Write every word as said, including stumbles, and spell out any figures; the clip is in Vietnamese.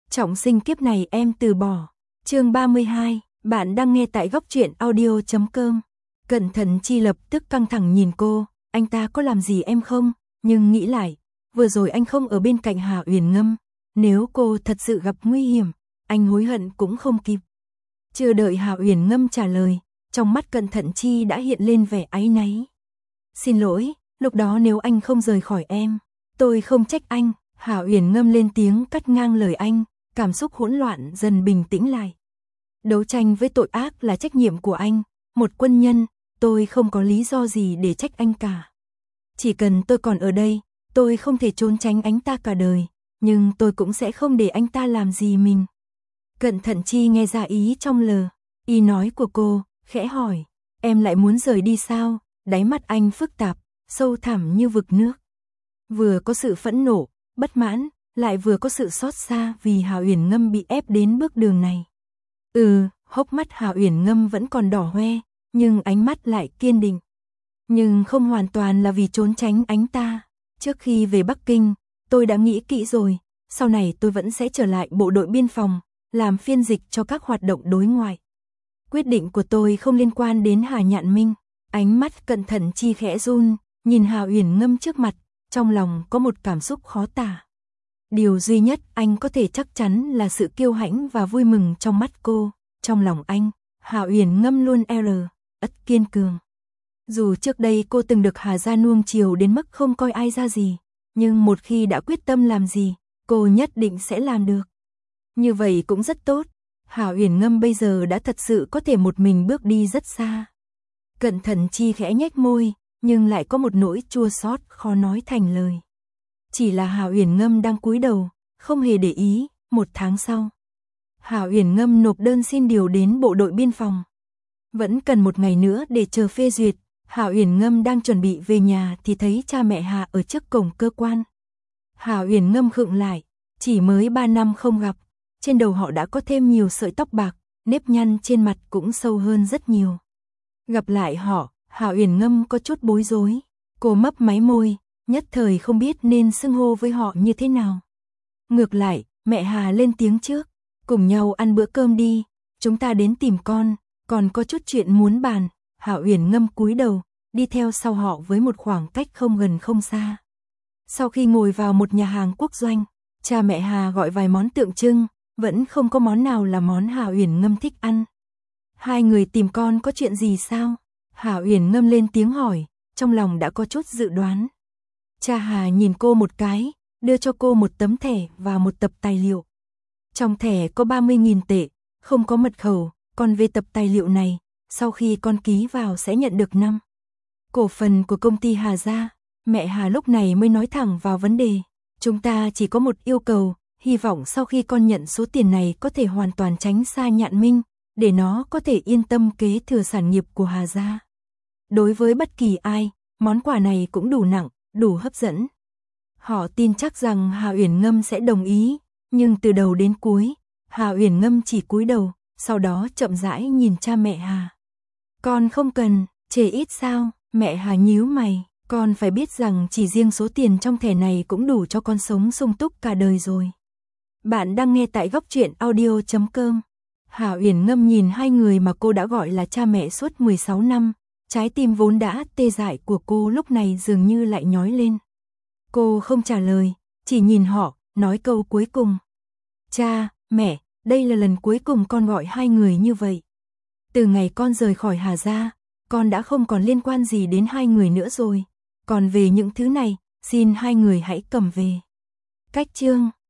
Trọng sinh kiếp này em từ bỏ. Chương ba mươi hai, bạn đang nghe tại góc truyện audio chấm com. Cẩn Thận Chi lập tức căng thẳng nhìn cô, anh ta có làm gì em không? Nhưng nghĩ lại, vừa rồi anh không ở bên cạnh Hà Uyển Ngâm, nếu cô thật sự gặp nguy hiểm, anh hối hận cũng không kịp. Chưa đợi Hà Uyển Ngâm trả lời, trong mắt Cẩn Thận Chi đã hiện lên vẻ áy náy. Xin lỗi, lúc đó nếu anh không rời khỏi em, tôi không trách anh. Hà Uyển Ngâm lên tiếng cắt ngang lời anh, cảm xúc hỗn loạn dần bình tĩnh lại. Đấu tranh với tội ác là trách nhiệm của anh, một quân nhân, tôi không có lý do gì để trách anh cả. Chỉ cần tôi còn ở đây, tôi không thể trốn tránh anh ta cả đời, nhưng tôi cũng sẽ không để anh ta làm gì mình. Cẩn Thận Chi nghe ra ý trong lời y nói của cô, khẽ hỏi, em lại muốn rời đi sao? Đáy mắt anh phức tạp, sâu thẳm như vực nước. Vừa có sự phẫn nộ, bất mãn, lại vừa có sự xót xa vì Hà Uyển Ngâm bị ép đến bước đường này. Ừ, hốc mắt Hà Uyển Ngâm vẫn còn đỏ hoe, nhưng ánh mắt lại kiên định. Nhưng không hoàn toàn là vì trốn tránh anh ta. Trước khi về Bắc Kinh, tôi đã nghĩ kỹ rồi, sau này tôi vẫn sẽ trở lại bộ đội biên phòng, làm phiên dịch cho các hoạt động đối ngoại. Quyết định của tôi không liên quan đến Hà Nhạn Minh. Ánh mắt Cẩn Thận Chi khẽ run, nhìn Hà Uyển Ngâm trước mặt, trong lòng có một cảm xúc khó tả. Điều duy nhất anh có thể chắc chắn là sự kiêu hãnh và vui mừng trong mắt cô. Trong lòng anh, Hà Uyển Ngâm luôn r, ất kiên cường. Dù trước đây cô từng được Hà gia nuông chiều đến mức không coi ai ra gì, nhưng một khi đã quyết tâm làm gì, cô nhất định sẽ làm được. Như vậy cũng rất tốt, Hà Uyển Ngâm bây giờ đã thật sự có thể một mình bước đi rất xa. Cẩn Thận Chi khẽ nhếch môi, nhưng lại có một nỗi chua xót khó nói thành lời. Chỉ là Hà Uyển Ngâm đang cúi đầu, không hề để ý. Một tháng sau, Hà Uyển Ngâm nộp đơn xin điều đến bộ đội biên phòng. Vẫn cần một ngày nữa để chờ phê duyệt. Hà Uyển Ngâm đang chuẩn bị về nhà thì thấy cha mẹ Hà ở trước cổng cơ quan. Hà Uyển Ngâm khựng lại, chỉ mới ba năm không gặp, trên đầu họ đã có thêm nhiều sợi tóc bạc, nếp nhăn trên mặt cũng sâu hơn rất nhiều. Gặp lại họ, Hà Uyển Ngâm có chút bối rối, cô mấp máy môi, nhất thời không biết nên xưng hô với họ như thế nào. Ngược lại, mẹ Hà lên tiếng trước, cùng nhau ăn bữa cơm đi, chúng ta đến tìm con, còn có chút chuyện muốn bàn. Hà Uyển Ngâm cúi đầu, đi theo sau họ với một khoảng cách không gần không xa. Sau khi ngồi vào một nhà hàng quốc doanh, cha mẹ Hà gọi vài món tượng trưng, vẫn không có món nào là món Hà Uyển Ngâm thích ăn. Hai người tìm con có chuyện gì sao? Hà Uyển Ngâm lên tiếng hỏi, trong lòng đã có chút dự đoán. Cha Hà nhìn cô một cái, đưa cho cô một tấm thẻ và một tập tài liệu. Trong thẻ có ba mươi nghìn tệ, không có mật khẩu, còn về tập tài liệu này, sau khi con ký vào sẽ nhận được năm cổ phần của công ty Hà gia. Mẹ Hà lúc này mới nói thẳng vào vấn đề. Chúng ta chỉ có một yêu cầu, hy vọng sau khi con nhận số tiền này có thể hoàn toàn tránh xa Nhạn Minh, để nó có thể yên tâm kế thừa sản nghiệp của Hà gia. Đối với bất kỳ ai, món quà này cũng đủ nặng, đủ hấp dẫn. Họ tin chắc rằng Hà Uyển Ngâm sẽ đồng ý, nhưng từ đầu đến cuối, Hà Uyển Ngâm chỉ cúi đầu, sau đó chậm rãi nhìn cha mẹ Hà. Con không cần, chê ít sao? Mẹ Hà nhíu mày, con phải biết rằng chỉ riêng số tiền trong thẻ này cũng đủ cho con sống sung túc cả đời rồi. Bạn đang nghe tại góc truyện audio chấm com. Hà Uyển Ngâm nhìn hai người mà cô đã gọi là cha mẹ suốt mười sáu năm, trái tim vốn đã tê dại của cô lúc này dường như lại nhói lên. Cô không trả lời, chỉ nhìn họ, nói câu cuối cùng. Cha, mẹ, đây là lần cuối cùng con gọi hai người như vậy. Từ ngày con rời khỏi Hà gia, con đã không còn liên quan gì đến hai người nữa rồi. Còn về những thứ này, xin hai người hãy cầm về. Cách chương